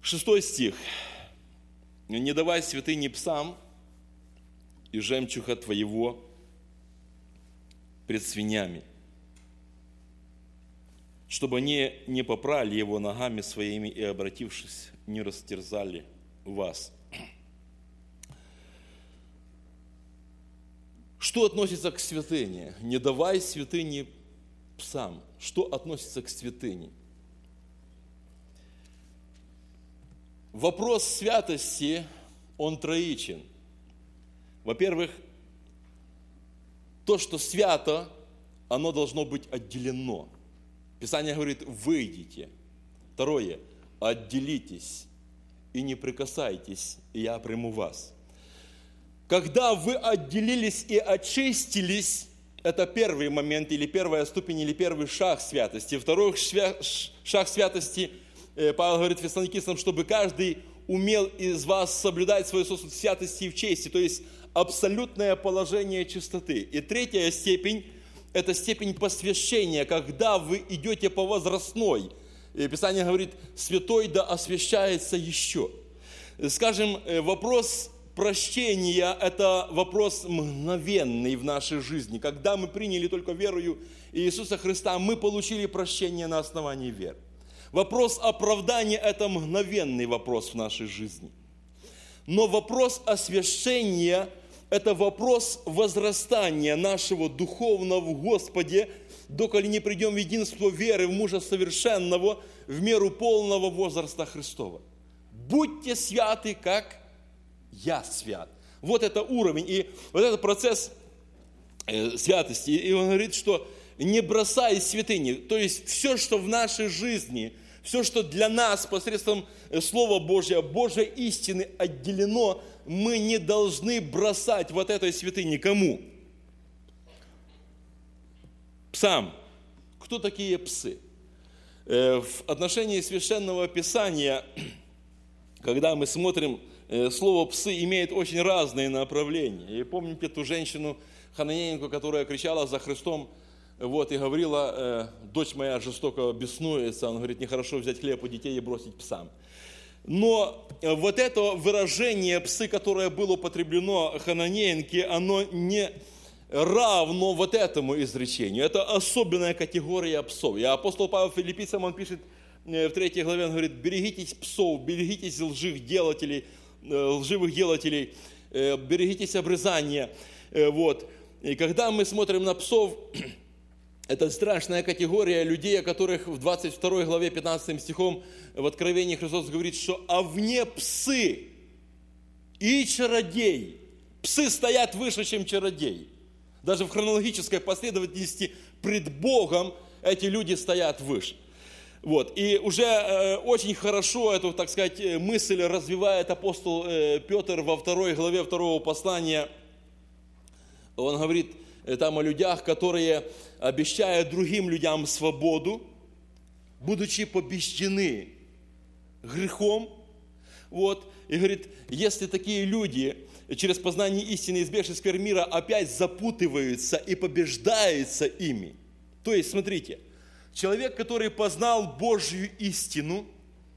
6 стих. «Не давай святыни псам и жемчуга твоего пред свинями, чтобы они не попрали его ногами своими и, обратившись, не растерзали вас». Что относится к святыне? Не давай святыни псам. Что относится к святыне? Вопрос святости, он троичен. Во-первых, то, что свято, оно должно быть отделено. Писание говорит: выйдите. Второе, отделитесь и не прикасайтесь, и я приму вас. Когда вы отделились и очистились, это первый момент, или первая ступень, или первый шаг святости. Второй шаг святости, Павел говорит Фессалоникийцам, чтобы каждый умел из вас соблюдать свою сосуд в святости и в чести, то есть абсолютное положение чистоты. И третья степень – это степень посвящения, когда вы идете по возрастной. И Писание говорит: святой да освящается еще. Скажем, вопрос прощения – это вопрос мгновенный в нашей жизни. Когда мы приняли только верою Иисуса Христа, мы получили прощение на основании веры. Вопрос оправдания – это мгновенный вопрос в нашей жизни. Но вопрос освящения – это вопрос возрастания нашего духовного в Господе, доколе не придем в единство веры в мужа совершенного, в меру полного возраста Христова. Будьте святы, как я свят. Вот это уровень. И вот этот процесс святости. И он говорит, что не бросай святыни. То есть все, что в нашей жизни, все, что для нас посредством Слова Божьего, Божьей истины отделено, мы не должны бросать вот этой святыни. Кому? Псам. Кто такие псы? В отношении Священного Писания, когда мы смотрим, слово «псы» имеет очень разные направления. И помните ту женщину хананеянку, которая кричала за Христом, и говорила: дочь моя жестоко беснуется. Он говорит: нехорошо взять хлеб у детей и бросить псам. Но вот это выражение «псы», которое было употреблено хананеянке, оно не равно вот этому изречению. Это особенная категория псов. И апостол Павел Филиппийцам, он пишет в 3 главе, он говорит: берегитесь псов, берегитесь лживых делателей, берегитесь обрезания. И когда мы смотрим на псов, это страшная категория людей, о которых в 22 главе 15 стихом в Откровении Христос говорит, что «а вне псы и чародеи». Псы стоят выше, чем чародеи. Даже в хронологической последовательности пред Богом эти люди стоят выше. И уже очень хорошо эту, так сказать, мысль развивает апостол Петр во 2 главе 2 послания. Он говорит там о людях, которые, обещая другим людям свободу, будучи побеждены грехом, и говорит: если такие люди через познание истины из бесов мира опять запутываются и побеждаются ими. То есть, смотрите, человек, который познал Божью истину,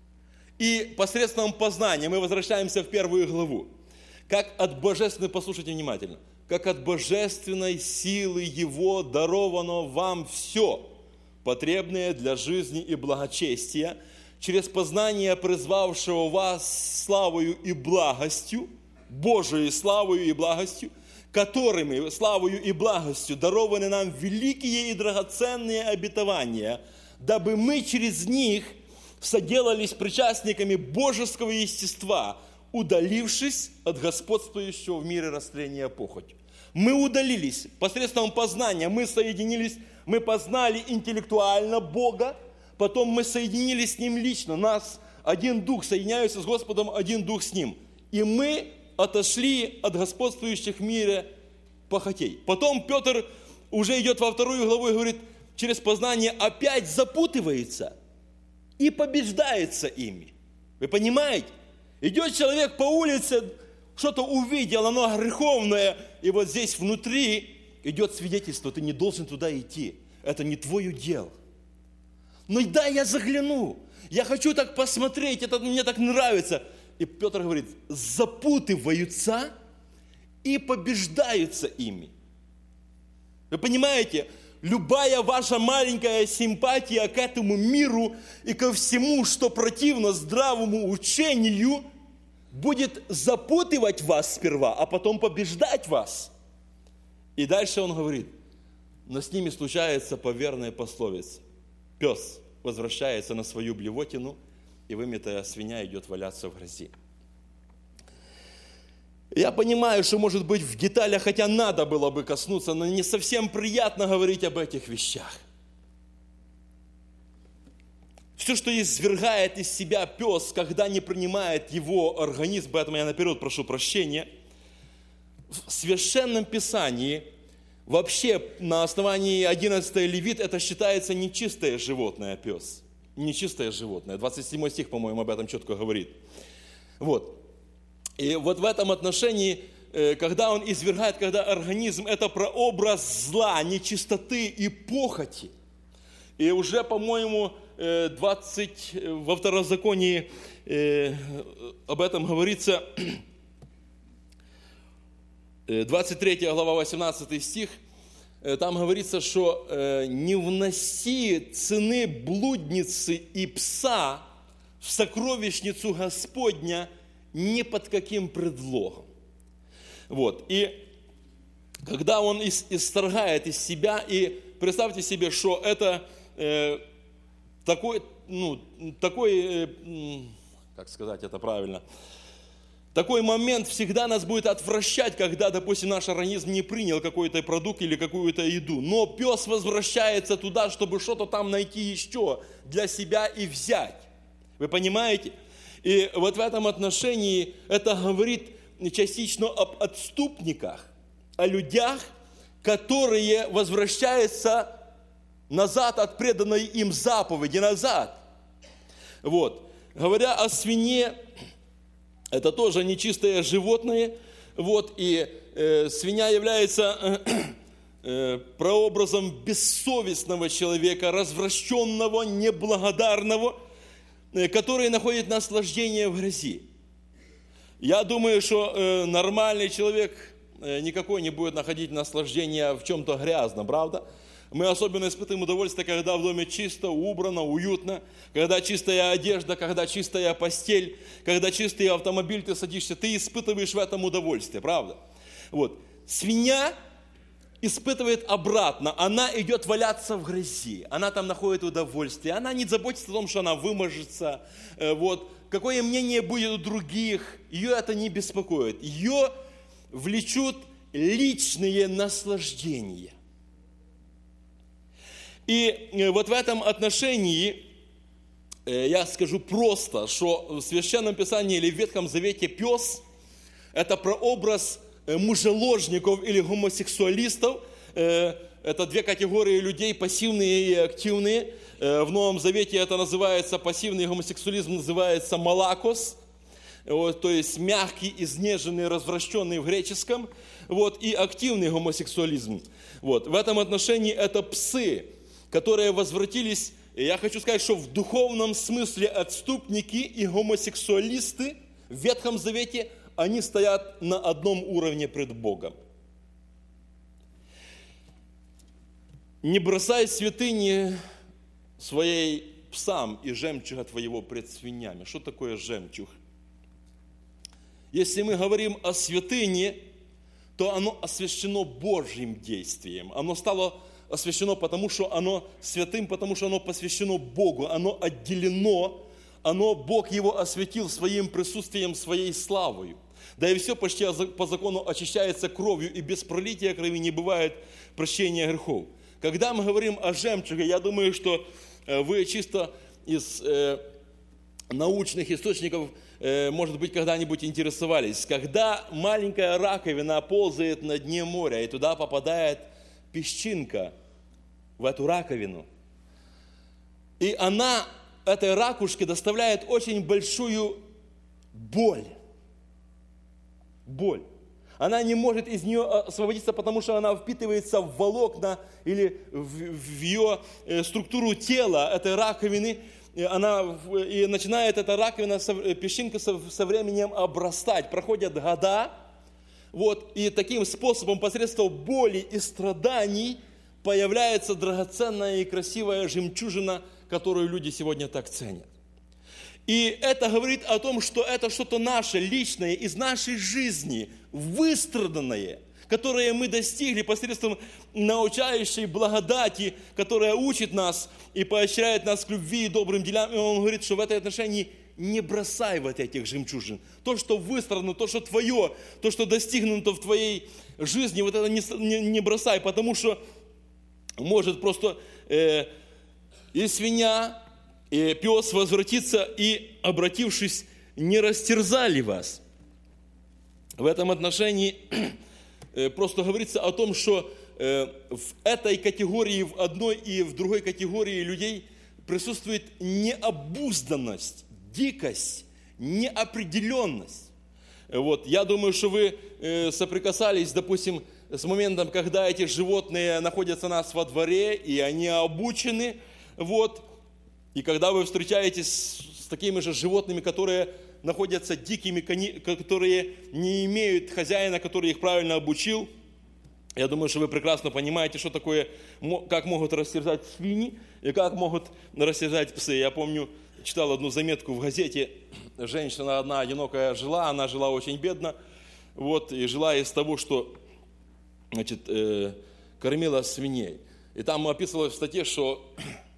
и посредством познания, мы возвращаемся в 1 главу, как от божественной, послушайте внимательно, как от божественной силы Его даровано вам все, потребное для жизни и благочестия, через познание призвавшего вас славою и благостью, Божией славою и благостью, которыми славою и благостью дарованы нам великие и драгоценные обетования, дабы мы через них соделались причастниками божеского естества, удалившись от господствующего в мире растления похоть. Мы удалились посредством познания, мы соединились, мы познали интеллектуально Бога, потом мы соединились с Ним лично, нас один Дух соединяется с Господом, один Дух с Ним. И мы отошли от господствующих в мире похотей. Потом Петр уже идет во 2 главу и говорит, через познание опять запутывается и побеждается ими. Вы понимаете? Идет человек по улице, что-то увидел, оно греховное, и вот здесь внутри идет свидетельство, ты не должен туда идти, это не твой удел. Но да, я загляну, Я хочу так посмотреть, это мне так нравится. И Петр говорит, запутываются и побеждаются ими. Вы понимаете, любая ваша маленькая симпатия к этому миру и ко всему, что противно здравому учению, будет запутывать вас сперва, а потом побеждать вас. И дальше он говорит, но с ними случается поверная пословица. Пес возвращается на свою блевотину, и вымытая свинья идет валяться в грязи. Я понимаю, что, может быть, в деталях, хотя надо было бы коснуться, но не совсем приятно говорить об этих вещах. Все, что извергает из себя пес, когда не принимает его организм, поэтому я наперед прошу прощения, в Священном Писании, вообще на основании 11 Левит, это считается нечистое животное, пес. Нечистое животное. 27 стих, по-моему, об этом четко говорит. Вот. И вот в этом отношении, когда он извергает, когда организм, это прообраз зла, нечистоты и похоти. И уже, по-моему, во Второзаконии об этом говорится, 23 глава, 18 стих, там говорится, что не вноси цены блудницы и пса в сокровищницу Господня ни под каким предлогом. Вот. И когда он исторгает из себя, и представьте себе, что это такой, как сказать это правильно, такой момент всегда нас будет отвращать, когда, допустим, наш организм не принял какой-то продукт или какую-то еду. Но пес возвращается туда, чтобы что-то там найти еще для себя и взять. Вы понимаете? И вот в этом отношении это говорит частично об отступниках, о людях, которые возвращаются назад от преданной им заповеди, назад. Вот. Говоря о свинье, это тоже нечистое животное, вот, и свинья является прообразом бессовестного человека, развращенного, неблагодарного, который находит наслаждение в грязи. Я думаю, что нормальный человек никакой не будет находить наслаждение в чем-то грязном, правда? Мы особенно испытываем удовольствие, когда в доме чисто, убрано, уютно, когда чистая одежда, когда чистая постель, когда чистый автомобиль, ты садишься, ты испытываешь в этом удовольствие, правда? Вот. Свинья испытывает обратно, она идет валяться в грязи, она там находит удовольствие, она не заботится о том, что она вымажется, вот. Какое мнение будет у других, ее это не беспокоит, ее влечут личные наслаждения. И вот в этом отношении я скажу просто, что в Священном Писании или в Ветхом Завете пес – это прообраз мужеложников или гомосексуалистов. Это две категории людей, пассивные и активные. В Новом Завете это называется, пассивный гомосексуализм называется малакос, вот, то есть мягкий, изнеженный, развращенный в греческом, вот, и активный гомосексуализм. Вот. В этом отношении это псы, которые возвратились, я хочу сказать, что в духовном смысле отступники и гомосексуалисты в Ветхом Завете, они стоят на одном уровне пред Богом. Не бросай святыни своей псам и жемчуга твоего пред свиньями. Что такое жемчуг? Если мы говорим о святыне, то оно освящено Божьим действием. Оно стало освящено, потому что оно святым, потому что оно посвящено Богу, оно отделено, Бог его осветил своим присутствием, своей славою. Да и все почти по закону очищается кровью, и без пролития крови не бывает прощения грехов. Когда мы говорим о жемчуге, я думаю, что вы чисто из научных источников, может быть, когда-нибудь интересовались. Когда маленькая раковина ползает на дне моря, и туда попадает песчинка в эту раковину. И она, этой ракушке, доставляет очень большую боль. Боль. Она не может из нее освободиться, потому что она впитывается в волокна или в ее структуру тела этой раковины. и начинает эта раковина, песчинка со временем обрастать. Проходят года, вот, и таким способом, посредством боли и страданий, появляется драгоценная и красивая жемчужина, которую люди сегодня так ценят. И это говорит о том, что это что-то наше, личное, из нашей жизни, выстраданное, которое мы достигли посредством научающей благодати, которая учит нас и поощряет нас к любви и добрым делам. И он говорит, что в этой отношении не бросай вот этих жемчужин. То, что выстрадано, то, что твое, то, что достигнуто в твоей жизни, вот это не бросай, потому что может просто и свинья, и пес возвратиться, и, обратившись, не растерзали вас. В этом отношении просто говорится о том, что в этой категории, в одной и в другой категории людей присутствует необузданность, дикость, неопределенность. Вот. Я думаю, что вы соприкасались, допустим, с моментом, когда эти животные находятся у нас во дворе, и они обучены, вот. И когда вы встречаетесь с такими же животными, которые находятся дикими, которые не имеют хозяина, который их правильно обучил, я думаю, что вы прекрасно понимаете, что такое, как могут растерзать свиньи и как могут растерзать псы. Я помню, читал одну заметку в газете, женщина одна одинокая жила, она жила очень бедно, вот, и жила из того, что, значит, кормила свиней. И там описывалось в статье, что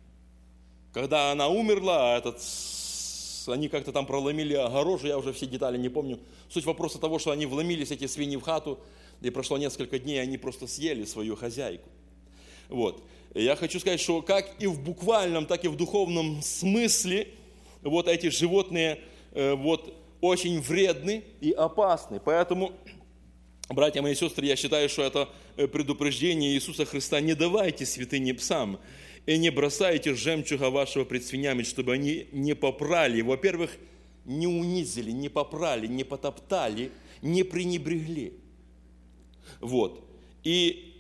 когда она умерла, они как-то там проломили огорожу, я уже все детали не помню. Суть вопроса того, что они вломились, эти свиньи, в хату, и прошло несколько дней, они просто съели свою хозяйку. Вот. И я хочу сказать, что как и в буквальном, так и в духовном смысле вот эти животные вот, очень вредны и опасны. Поэтому, братья мои и сестры, я считаю, что это предупреждение Иисуса Христа: не давайте святыни псам и не бросайте жемчуга вашего пред свиньями, чтобы они не попрали. Во-первых, не унизили, не попрали, не потоптали, не пренебрегли. Вот. И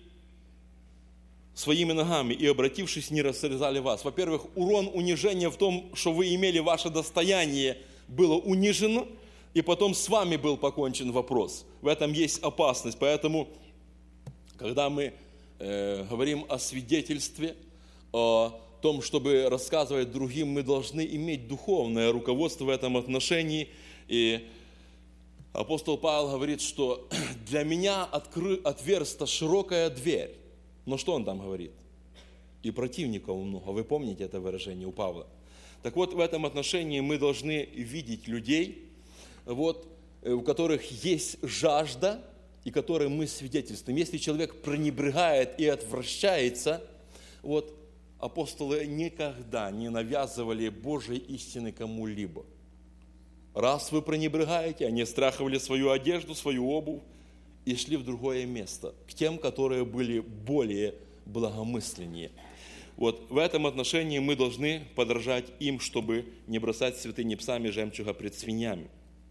своими ногами, и обратившись, не растерзали вас. Во-первых, урон, унижение в том, что вы имели ваше достояние, было унижено, и потом с вами был покончен вопрос. В этом есть опасность. Поэтому, когда мы говорим о свидетельстве, о том, чтобы рассказывать другим, мы должны иметь духовное руководство в этом отношении. И апостол Павел говорит, что для меня отверста широкая дверь. Но что он там говорит? И противников много. Вы помните это выражение у Павла? Так вот, в этом отношении мы должны видеть людей, вот, у которых есть жажда, и которым мы свидетельствуем. Если человек пренебрегает и отвращается, вот, апостолы никогда не навязывали Божьей истины кому-либо. Раз вы пренебрегаете, они страховали свою одежду, свою обувь и шли в другое место, к тем, которые были более благомысленнее. Вот в этом отношении мы должны подражать им, чтобы не бросать святыни псами жемчуга пред свиньями.